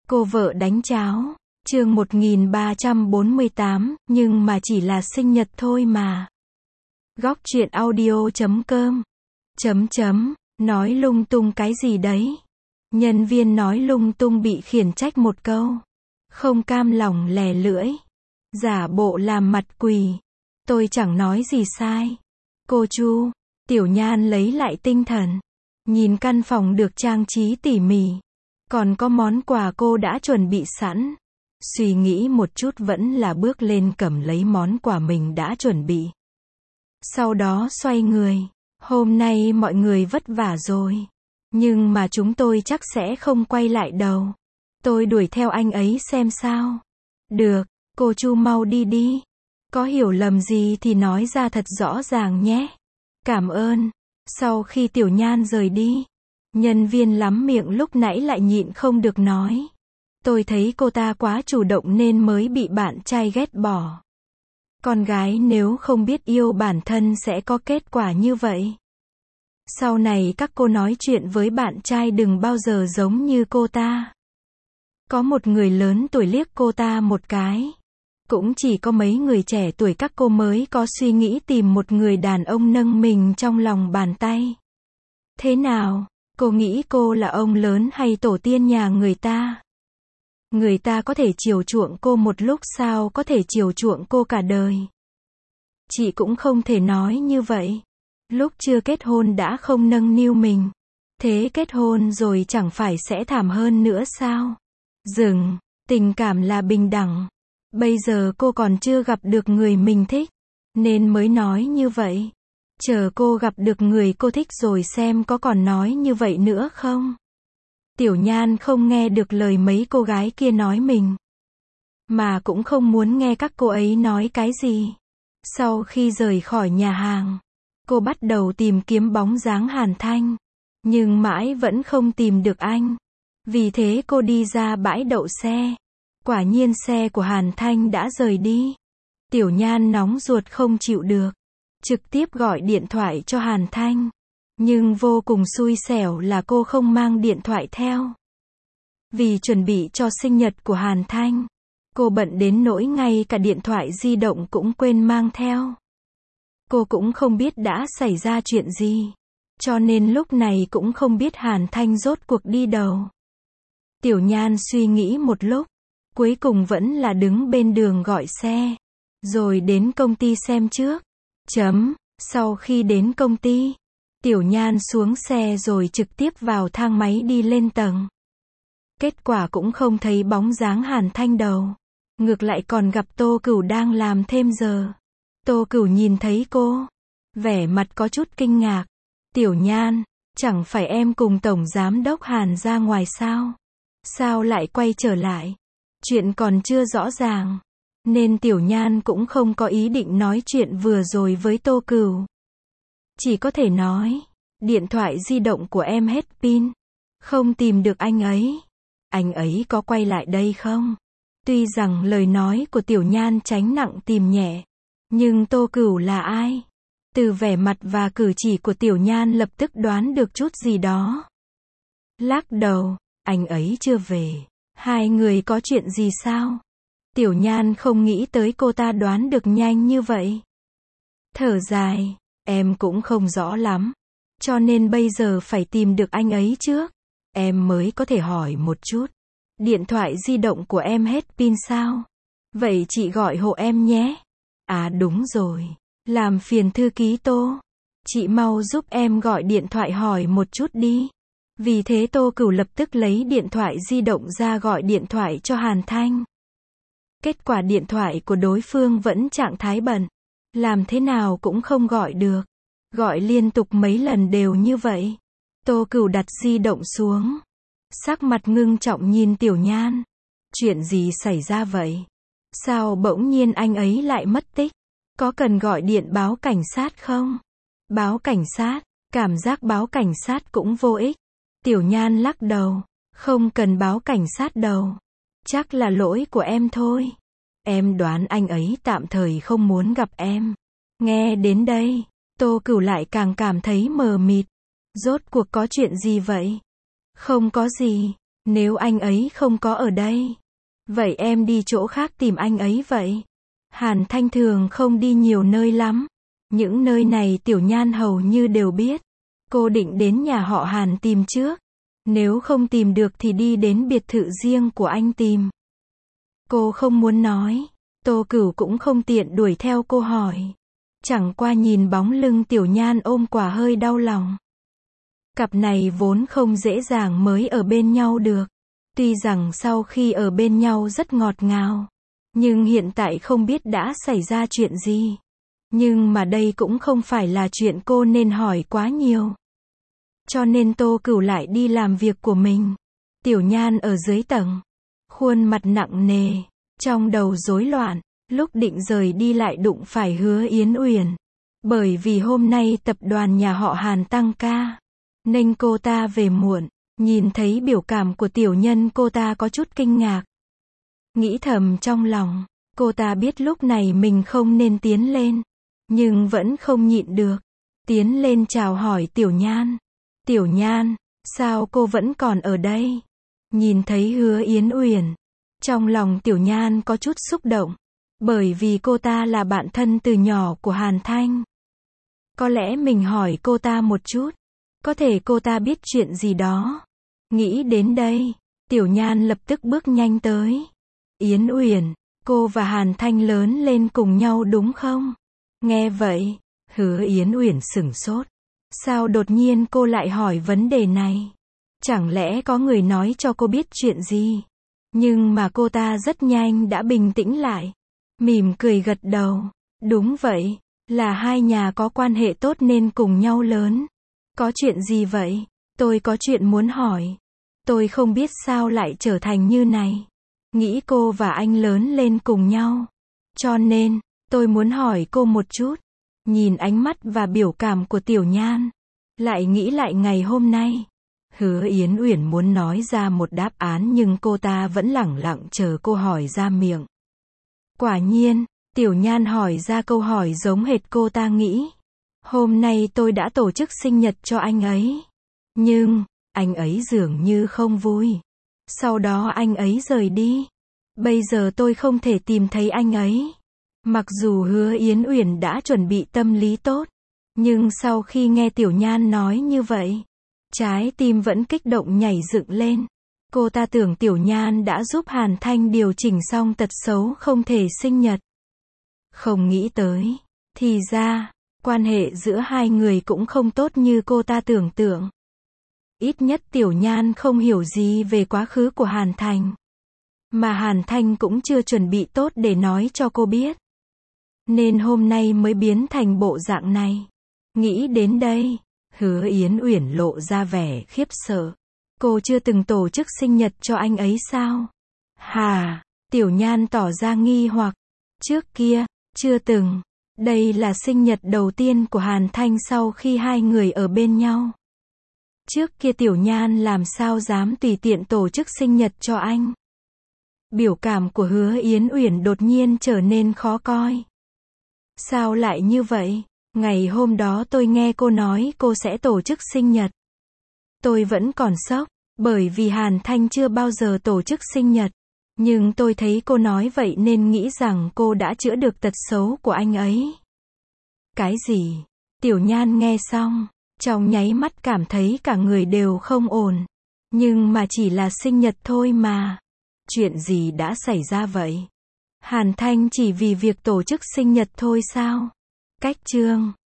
Cô vợ đánh cháo. Chương 1348, nhưng mà chỉ là sinh nhật thôi mà. Góc truyện audio.com. Nói lung tung cái gì đấy? Nhân viên nói lung tung bị khiển trách một câu. Không cam lòng lè lưỡi. Giả bộ làm mặt quỳ. Tôi chẳng nói gì sai. Cô Chu. Tiểu Nhan lấy lại tinh thần. Nhìn căn phòng được trang trí tỉ mỉ. Còn có món quà cô đã chuẩn bị sẵn. Suy nghĩ một chút vẫn là bước lên cầm lấy món quà mình đã chuẩn bị. Sau đó xoay người. Hôm nay mọi người vất vả rồi. Nhưng mà chúng tôi chắc sẽ không quay lại đâu. Tôi đuổi theo anh ấy xem sao. Được, cô Chu mau đi đi. Có hiểu lầm gì thì nói ra thật rõ ràng nhé. Cảm ơn. Sau khi Tiểu Nhan rời đi, nhân viên lắm miệng lúc nãy lại nhịn không được nói. Tôi thấy cô ta quá chủ động nên mới bị bạn trai ghét bỏ. Con gái nếu không biết yêu bản thân sẽ có kết quả như vậy. Sau này các cô nói chuyện với bạn trai đừng bao giờ giống như cô ta. Có một người lớn tuổi liếc cô ta một cái. Cũng chỉ có mấy người trẻ tuổi các cô mới có suy nghĩ tìm một người đàn ông nâng mình trong lòng bàn tay. Thế nào, cô nghĩ cô là ông lớn hay tổ tiên nhà người ta? Người ta có thể chiều chuộng cô một lúc sao có thể chiều chuộng cô cả đời? Chị cũng không thể nói như vậy. Lúc chưa kết hôn đã không nâng niu mình. Thế kết hôn rồi chẳng phải sẽ thảm hơn nữa sao? Dừng, tình cảm là bình đẳng. Bây giờ cô còn chưa gặp được người mình thích, nên mới nói như vậy. Chờ cô gặp được người cô thích rồi xem có còn nói như vậy nữa không? Tiểu Nhan không nghe được lời mấy cô gái kia nói mình. Mà cũng không muốn nghe các cô ấy nói cái gì. Sau khi rời khỏi nhà hàng, cô bắt đầu tìm kiếm bóng dáng Hàn Thanh. Nhưng mãi vẫn không tìm được anh. Vì thế cô đi ra bãi đậu xe. Quả nhiên xe của Hàn Thanh đã rời đi. Tiểu Nhan nóng ruột không chịu được. Trực tiếp gọi điện thoại cho Hàn Thanh. Nhưng vô cùng xui xẻo là cô không mang điện thoại theo. Vì chuẩn bị cho sinh nhật của Hàn Thanh, cô bận đến nỗi ngay cả điện thoại di động cũng quên mang theo. Cô cũng không biết đã xảy ra chuyện gì. Cho nên lúc này cũng không biết Hàn Thanh rốt cuộc đi đâu. Tiểu Nhan suy nghĩ một lúc. Cuối cùng vẫn là đứng bên đường gọi xe. Rồi đến công ty xem trước. Sau khi đến công ty, Tiểu Nhan xuống xe rồi trực tiếp vào thang máy đi lên tầng. Kết quả cũng không thấy bóng dáng Hàn Thanh đâu. Ngược lại còn gặp Tô Cửu đang làm thêm giờ. Tô Cửu nhìn thấy cô, vẻ mặt có chút kinh ngạc. Tiểu Nhan, chẳng phải em cùng Tổng Giám đốc Hàn ra ngoài sao? Sao lại quay trở lại? Chuyện còn chưa rõ ràng, nên Tiểu Nhan cũng không có ý định nói chuyện vừa rồi với Tô Cửu. Chỉ có thể nói, điện thoại di động của em hết pin, không tìm được anh ấy. Anh ấy có quay lại đây không? Tuy rằng lời nói của Tiểu Nhan tránh nặng tìm nhẹ, nhưng Tô Cửu là ai? Từ vẻ mặt và cử chỉ của Tiểu Nhan lập tức đoán được chút gì đó. Lắc đầu, anh ấy chưa về. Hai người có chuyện gì sao? Tiểu Nhan không nghĩ tới cô ta đoán được nhanh như vậy. Thở dài, em cũng không rõ lắm. Cho nên bây giờ phải tìm được anh ấy trước. Em mới có thể hỏi một chút. Điện thoại di động của em hết pin sao? Vậy chị gọi hộ em nhé. À đúng rồi. Làm phiền thư ký Tô. Chị mau giúp em gọi điện thoại hỏi một chút đi. Vì thế Tô Cửu lập tức lấy điện thoại di động ra gọi điện thoại cho Hàn Thanh. Kết quả điện thoại của đối phương vẫn trạng thái bận. Làm thế nào cũng không gọi được. Gọi liên tục mấy lần đều như vậy. Tô Cửu đặt di động xuống. Sắc mặt ngưng trọng nhìn Tiểu Nhan. Chuyện gì xảy ra vậy? Sao bỗng nhiên anh ấy lại mất tích? Có cần gọi điện báo cảnh sát không? Báo cảnh sát? Cảm giác báo cảnh sát cũng vô ích. Tiểu Nhan lắc đầu. Không cần báo cảnh sát đâu. Chắc là lỗi của em thôi. Em đoán anh ấy tạm thời không muốn gặp em. Nghe đến đây, Tô Cửu lại càng cảm thấy mờ mịt. Rốt cuộc có chuyện gì vậy? Không có gì. Nếu anh ấy không có ở đây, vậy em đi chỗ khác tìm anh ấy vậy. Hàn Thanh thường không đi nhiều nơi lắm. Những nơi này Tiểu Nhan hầu như đều biết. Cô định đến nhà họ Hàn tìm trước. Nếu không tìm được thì đi đến biệt thự riêng của anh tìm. Cô không muốn nói. Tô Cửu cũng không tiện đuổi theo cô hỏi. Chẳng qua nhìn bóng lưng Tiểu Nhan ôm quả hơi đau lòng. Cặp này vốn không dễ dàng mới ở bên nhau được. Tuy rằng sau khi ở bên nhau rất ngọt ngào. Nhưng hiện tại không biết đã xảy ra chuyện gì. Nhưng mà đây cũng không phải là chuyện cô nên hỏi quá nhiều. Cho nên Tô Cửu lại đi làm việc của mình. Tiểu Nhan ở dưới tầng. Khuôn mặt nặng nề. Trong đầu rối loạn. Lúc định rời đi lại đụng phải Hứa Yến Uyển. Bởi vì hôm nay tập đoàn nhà họ Hàn tăng ca. Nên cô ta về muộn. Nhìn thấy biểu cảm của tiểu nhân cô ta có chút kinh ngạc. Nghĩ thầm trong lòng. Cô ta biết lúc này mình không nên tiến lên. Nhưng vẫn không nhịn được. Tiến lên chào hỏi Tiểu Nhan. Tiểu Nhan, sao cô vẫn còn ở đây? Nhìn thấy Hứa Yến Uyển. Trong lòng Tiểu Nhan có chút xúc động. Bởi vì cô ta là bạn thân từ nhỏ của Hàn Thanh. Có lẽ mình hỏi cô ta một chút. Có thể cô ta biết chuyện gì đó. Nghĩ đến đây, Tiểu Nhan lập tức bước nhanh tới. Yến Uyển, cô và Hàn Thanh lớn lên cùng nhau đúng không? Nghe vậy, Hứa Yến Uyển sửng sốt. Sao đột nhiên cô lại hỏi vấn đề này? Chẳng lẽ có người nói cho cô biết chuyện gì? Nhưng mà cô ta rất nhanh đã bình tĩnh lại. Mỉm cười gật đầu. Đúng vậy, là hai nhà có quan hệ tốt nên cùng nhau lớn. Có chuyện gì vậy? Tôi có chuyện muốn hỏi. Tôi không biết sao lại trở thành như này. Nghĩ cô và anh lớn lên cùng nhau. Cho nên, tôi muốn hỏi cô một chút. Nhìn ánh mắt và biểu cảm của Tiểu Nhan. Lại nghĩ lại ngày hôm nay. Hứa Yến Uyển muốn nói ra một đáp án nhưng cô ta vẫn lẳng lặng chờ cô hỏi ra miệng. Quả nhiên, Tiểu Nhan hỏi ra câu hỏi giống hệt cô ta nghĩ. Hôm nay tôi đã tổ chức sinh nhật cho anh ấy. Nhưng, anh ấy dường như không vui. Sau đó anh ấy rời đi. Bây giờ tôi không thể tìm thấy anh ấy. Mặc dù Hứa Yến Uyển đã chuẩn bị tâm lý tốt. Nhưng sau khi nghe Tiểu Nhan nói như vậy, trái tim vẫn kích động nhảy dựng lên. Cô ta tưởng Tiểu Nhan đã giúp Hàn Thanh điều chỉnh xong tật xấu không thể sinh nhật. Không nghĩ tới. Thì ra, quan hệ giữa hai người cũng không tốt như cô ta tưởng tượng. Ít nhất Tiểu Nhan không hiểu gì về quá khứ của Hàn Thành. Mà Hàn Thanh cũng chưa chuẩn bị tốt để nói cho cô biết. Nên hôm nay mới biến thành bộ dạng này. Nghĩ đến đây, Hứa Yến Uyển lộ ra vẻ khiếp sợ. Cô chưa từng tổ chức sinh nhật cho anh ấy sao? Hà, Tiểu Nhan tỏ ra nghi hoặc. Trước kia, chưa từng. Đây là sinh nhật đầu tiên của Hàn Thanh sau khi hai người ở bên nhau. Trước kia Tiểu Nhan làm sao dám tùy tiện tổ chức sinh nhật cho anh. Biểu cảm của Hứa Yến Uyển đột nhiên trở nên khó coi. Sao lại như vậy? Ngày hôm đó tôi nghe cô nói cô sẽ tổ chức sinh nhật. Tôi vẫn còn sốc, bởi vì Hàn Thanh chưa bao giờ tổ chức sinh nhật. Nhưng tôi thấy cô nói vậy nên nghĩ rằng cô đã chữa được tật xấu của anh ấy. Cái gì? Tiểu Nhan nghe xong, trong nháy mắt cảm thấy cả người đều không ổn. Nhưng mà chỉ là sinh nhật thôi mà. Chuyện gì đã xảy ra vậy? Hàn Thanh chỉ vì việc tổ chức sinh nhật thôi sao? Cách chương